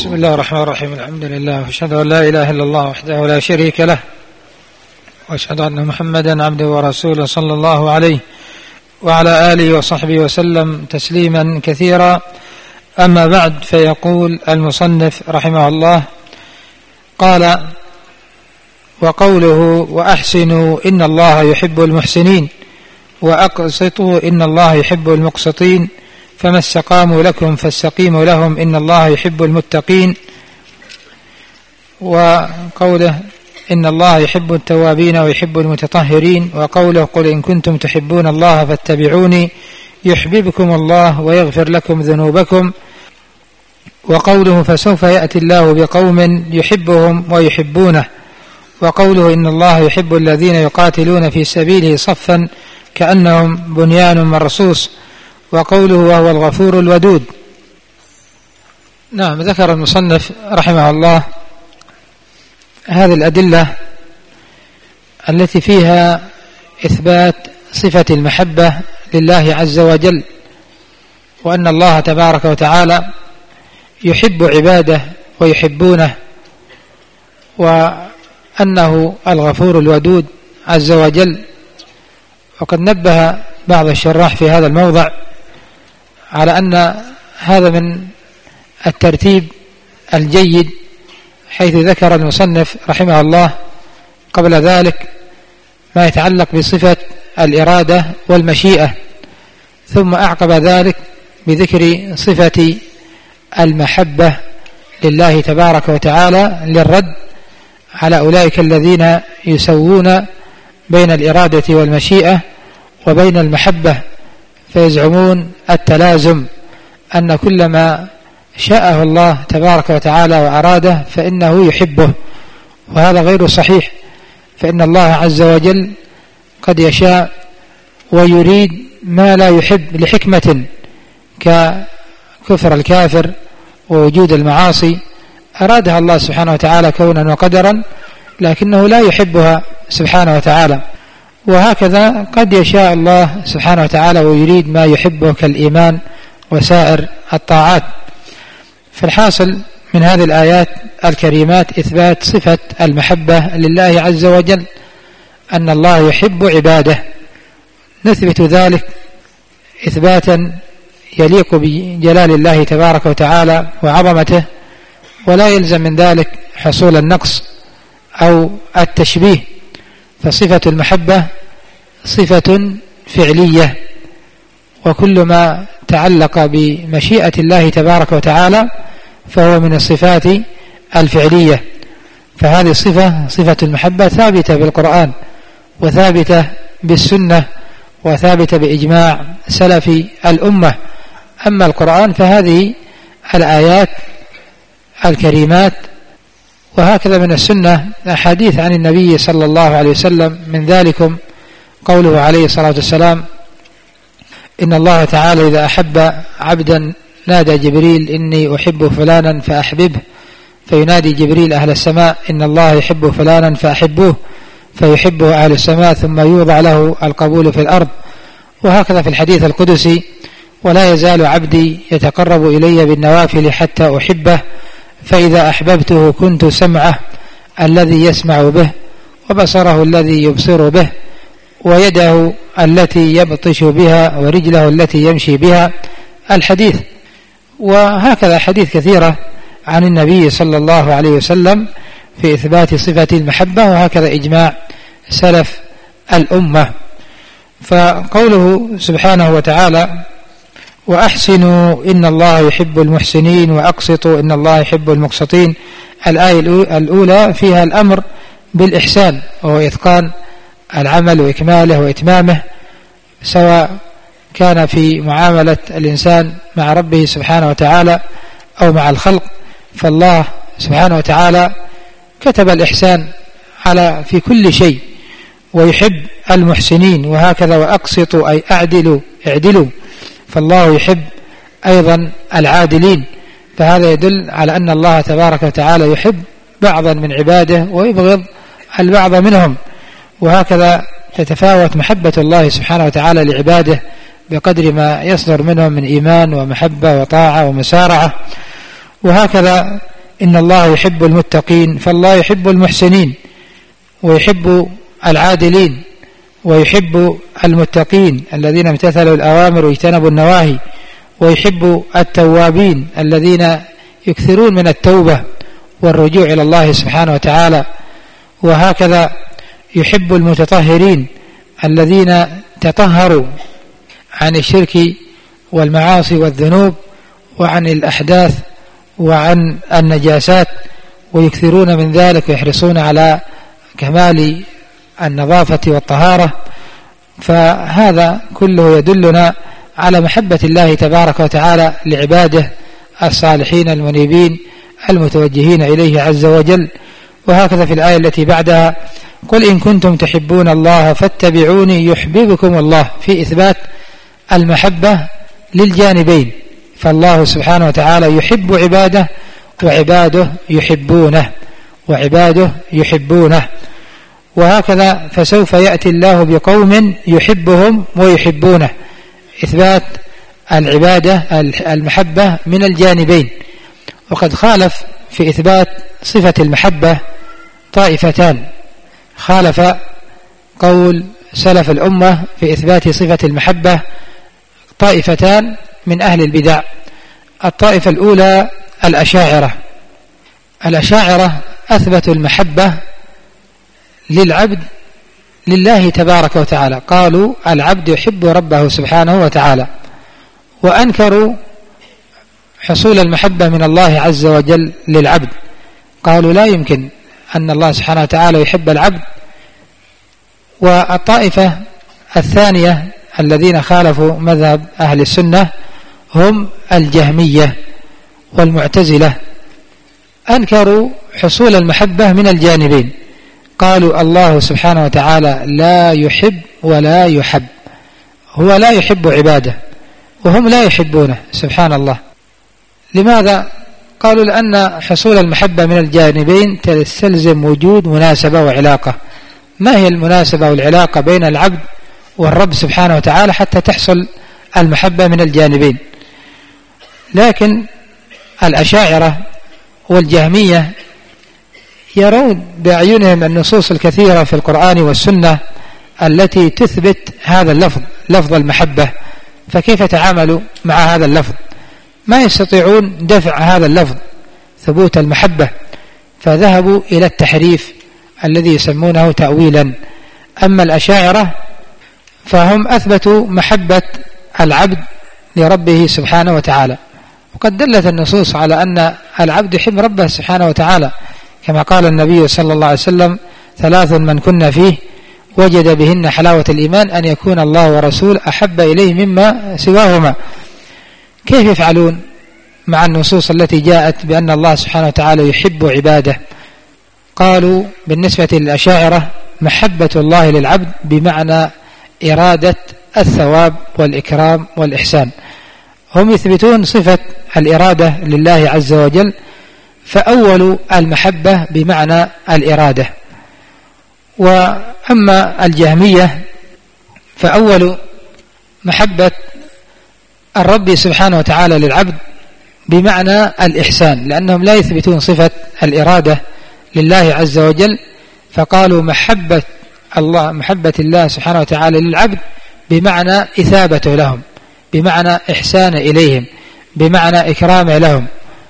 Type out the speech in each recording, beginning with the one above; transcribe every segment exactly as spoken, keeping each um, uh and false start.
بسم الله الرحمن الرحيم. الحمد لله وأشهد أن لا إله إلا الله وحده لا شريك له، وأشهد أن محمدا عبده ورسوله صلى الله عليه وعلى آله وصحبه وسلم تسليما كثيرا. أما بعد، فيقول المصنف رحمه الله: قال: وقوله وأحسنوا إن الله يحب المحسنين وأقسطوا إن الله يحب المقسطين، فما استقاموا لكم فاستقيموا لهم إن الله يحب المتقين. وقوله إن الله يحب التوابين ويحب المتطهرين. وقوله قل إن كنتم تحبون الله فاتبعوني يحببكم الله ويغفر لكم ذنوبكم. وقوله فسوف يأتي الله بقوم يحبهم ويحبونه. وقوله إن الله يحب الذين يقاتلون في سبيله صفا كأنهم بنيان مرصوص. وقوله وهو الغفور الودود. نعم، ذكر المصنف رحمه الله هذه الأدلة التي فيها إثبات صفة المحبة لله عز وجل، وأن الله تبارك وتعالى يحب عباده ويحبونه، وأنه الغفور الودود عز وجل. وقد نبه بعض الشراح في هذا الموضع على أن هذا من الترتيب الجيد، حيث ذكر المصنف رحمه الله قبل ذلك ما يتعلق بصفة الإرادة والمشيئة، ثم أعقب ذلك بذكر صفة المحبة لله تبارك وتعالى للرد على أولئك الذين يسوون بين الإرادة والمشيئة وبين المحبة، فيزعمون التلازم، أن كل ما شاءه الله تبارك وتعالى وأراده فإنه يحبه، وهذا غير صحيح. فإن الله عز وجل قد يشاء ويريد ما لا يحب لحكمة، ككفر الكافر ووجود المعاصي أرادها الله سبحانه وتعالى كونا وقدرا، لكنه لا يحبها سبحانه وتعالى. وهكذا قد يشاء الله سبحانه وتعالى ويريد ما يحبه كالإيمان وسائر الطاعات. فالحاصل من هذه الآيات الكريمات إثبات صفة المحبة لله عز وجل، أن الله يحب عباده. نثبت ذلك إثباتا يليق بجلال الله تبارك وتعالى وعظمته، ولا يلزم من ذلك حصول النقص أو التشبيه، فصفة المحبة صفة فعلية، وكل ما تعلق بمشيئة الله تبارك وتعالى فهو من الصفات الفعلية. فهذه الصفة صفة المحبة ثابتة بالقرآن، وثابتة بالسنة، وثابتة بإجماع سلف الأمة. أما القرآن فهذه الآيات الكريمات، وهكذا من السنة أحاديث عن النبي صلى الله عليه وسلم، من ذلكم قوله عليه الصلاة والسلام: إن الله تعالى إذا أحب عبدا نادى جبريل إني أحب فلانا فأحببه، فينادي جبريل أهل السماء إن الله يحب فلانا فأحبوه، فيحبه أهل السماء، ثم يوضع له القبول في الأرض. وهكذا في الحديث القدسي: ولا يزال عبدي يتقرب إلي بالنوافل حتى أحبه، فإذا أحببته كنت سمعه الذي يسمع به، وبصره الذي يبصر به، ويده التي يبطش بها، ورجله التي يمشي بها. الحديث. وهكذا حديث كثيرة عن النبي صلى الله عليه وسلم في إثبات صفة المحبة، وهكذا إجماع سلف الأمة. فقوله سبحانه وتعالى: وأحسنوا إن الله يحب المحسنين وأقسطوا إن الله يحب المقسطين، الآية الأولى فيها الأمر بالإحسان، وهو إتقان العمل وإكماله وإتمامه، سواء كان في معاملة الإنسان مع ربه سبحانه وتعالى أو مع الخلق. فالله سبحانه وتعالى كتب الإحسان على في كل شيء، ويحب المحسنين. وهكذا وأقسطوا أي أعدلوا اعدلوا، فالله يحب أيضا العادلين. فهذا يدل على أن الله تبارك وتعالى يحب بعضا من عباده ويبغض البعض منهم. وهكذا تتفاوت محبة الله سبحانه وتعالى لعباده بقدر ما يصدر منهم من إيمان ومحبة وطاعة ومسارعة. وهكذا إن الله يحب المتقين، فالله يحب المحسنين ويحب العادلين ويحب المتقين الذين امتثلوا الأوامر واجتنبوا النواهي، ويحب التوابين الذين يكثرون من التوبة والرجوع إلى الله سبحانه وتعالى، وهكذا يحب المتطهرين الذين تطهروا عن الشرك والمعاصي والذنوب وعن الأحداث وعن النجاسات، ويكثرون من ذلك ويحرصون على كمال النظافة والطهارة. فهذا كله يدلنا على محبة الله تبارك وتعالى لعباده الصالحين المنيبين المتوجهين إليه عز وجل. وهكذا في الآية التي بعدها: قل إن كنتم تحبون الله فاتبعوني يحببكم الله، في إثبات المحبة للجانبين، فالله سبحانه وتعالى يحب عباده وعباده يحبونه وعباده يحبونه. وهكذا فسوف يأتي الله بقوم يحبهم ويحبونه، إثبات العبادة المحبة من الجانبين. وقد خالف في إثبات صفة المحبة طائفتان، خالف قول سلف الأمة في إثبات صفة المحبة طائفتان من أهل البدع. الطائفة الأولى الأشاعرة. الأشاعرة أثبتوا المحبة للعبد لله تبارك وتعالى، قالوا العبد يحب ربه سبحانه وتعالى، وأنكروا حصول المحبة من الله عز وجل للعبد، قالوا لا يمكن أن الله سبحانه وتعالى يحب العبد. والطائفة الثانية الذين خالفوا مذهب أهل السنة هم الجهمية والمعتزلة، أنكروا حصول المحبة من الجانبين، قالوا الله سبحانه وتعالى لا يحب ولا يحب، هو لا يحب عباده وهم لا يحبونه سبحان الله. لماذا؟ قالوا لأن حصول المحبة من الجانبين تستلزم وجود مناسبة وعلاقة. ما هي المناسبة والعلاقة بين العبد والرب سبحانه وتعالى حتى تحصل المحبة من الجانبين؟ لكن الأشاعرة والجهمية يرون بأعينهم النصوص الكثيرة في القرآن والسنة التي تثبت هذا اللفظ، لفظ المحبة، فكيف تعاملوا مع هذا اللفظ؟ ما يستطيعون دفع هذا اللفظ ثبوت المحبة، فذهبوا إلى التحريف الذي يسمونه تأويلا. أما الأشاعرة فهم أثبتوا محبة العبد لربه سبحانه وتعالى، وقد دلت النصوص على أن العبد يحب ربه سبحانه وتعالى، كما قال النبي صلى الله عليه وسلم: ثلاث من كنا فيه وجد بهن حلاوة الإيمان أن يكون الله ورسول أحب إليه مما سواهما. كيف يفعلون مع النصوص التي جاءت بأن الله سبحانه وتعالى يحب عباده؟ قالوا بالنسبة للأشاعرة: محبة الله للعبد بمعنى إرادة الثواب والإكرام والإحسان. هم يثبتون صفة الإرادة لله عز وجل، فأولوا المحبة بمعنى الإرادة. وأما الجهمية فأولوا محبة الرب سبحانه وتعالى للعبد بمعنى الإحسان، لأنهم لا يثبتون صفة الإرادة لله عز وجل، فقالوا محبة الله محبة الله سبحانه وتعالى للعبد بمعنى إثابته لهم، بمعنى إحسان إليهم، بمعنى إكرام لهم.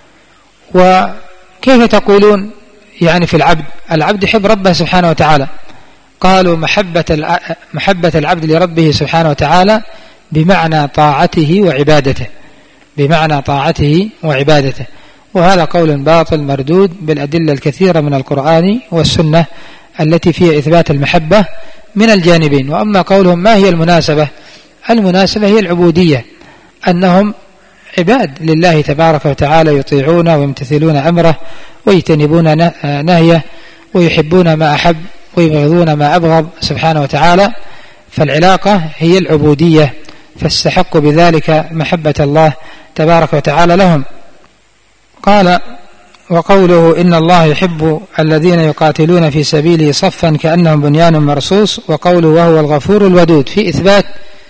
وكيف تقولون يعني في العبد العبد يحب ربه سبحانه وتعالى؟ قالوا محبة محبة العبد لربه سبحانه وتعالى بمعنى طاعته وعبادته، بمعنى طاعته وعبادته. وهذا قول باطل مردود بالأدلة الكثيرة من القرآن والسنة التي فيها إثبات المحبة من الجانبين. وأما قولهم ما هي المناسبة؟ المناسبة هي العبودية، أنهم عباد لله تبارك وتعالى، يطيعون ويمتثلون أمره ويجتنبون نهيه ويحبون ما أحب ويبغضون ما أبغض سبحانه وتعالى، فالعلاقة هي العبودية، فاستحق بذلك محبة الله تبارك وتعالى لهم. قال: وقوله إن الله يحب الذين يقاتلون في سبيله صفا كأنهم بنيان مرصوص، وقوله وهو الغفور الودود، في إثبات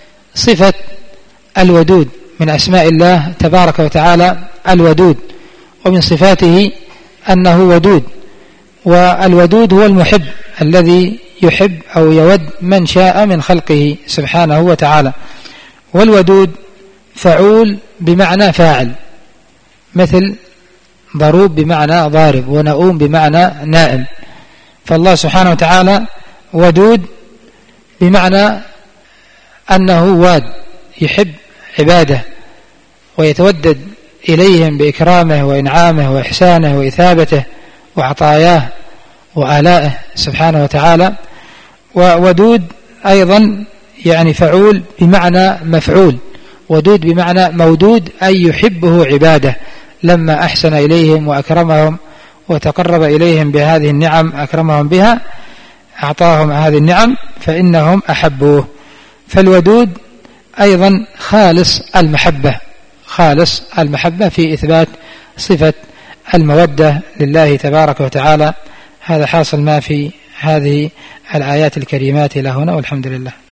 صفة الودود من أسماء الله تبارك وتعالى الودود. ومن صفاته أنه ودود، والودود هو المحب الذي يحب أو يود من شاء من خلقه سبحانه وتعالى. والودود فعول بمعنى فاعل، مثل ضروب بمعنى ضارب، ونؤوم بمعنى نائم. فالله سبحانه وتعالى ودود بمعنى أنه واد، يحب عباده ويتودد إليهم بإكرامه وإنعامه وإحسانه وإثابته وعطاياه وآلائه سبحانه وتعالى. وودود أيضا يعني فعول بمعنى مفعول، ودود بمعنى مودود، أي يحبه عباده لما أحسن إليهم وأكرمهم وتقرب إليهم بهذه النعم، أكرمهم بها، أعطاهم هذه النعم فإنهم أحبوه. فالودود أيضا خالص المحبة، خالص المحبة في إثبات صفة المودة لله تبارك وتعالى. هذا حاصل ما في هذه الآيات الكريمات إلى هنا، والحمد لله.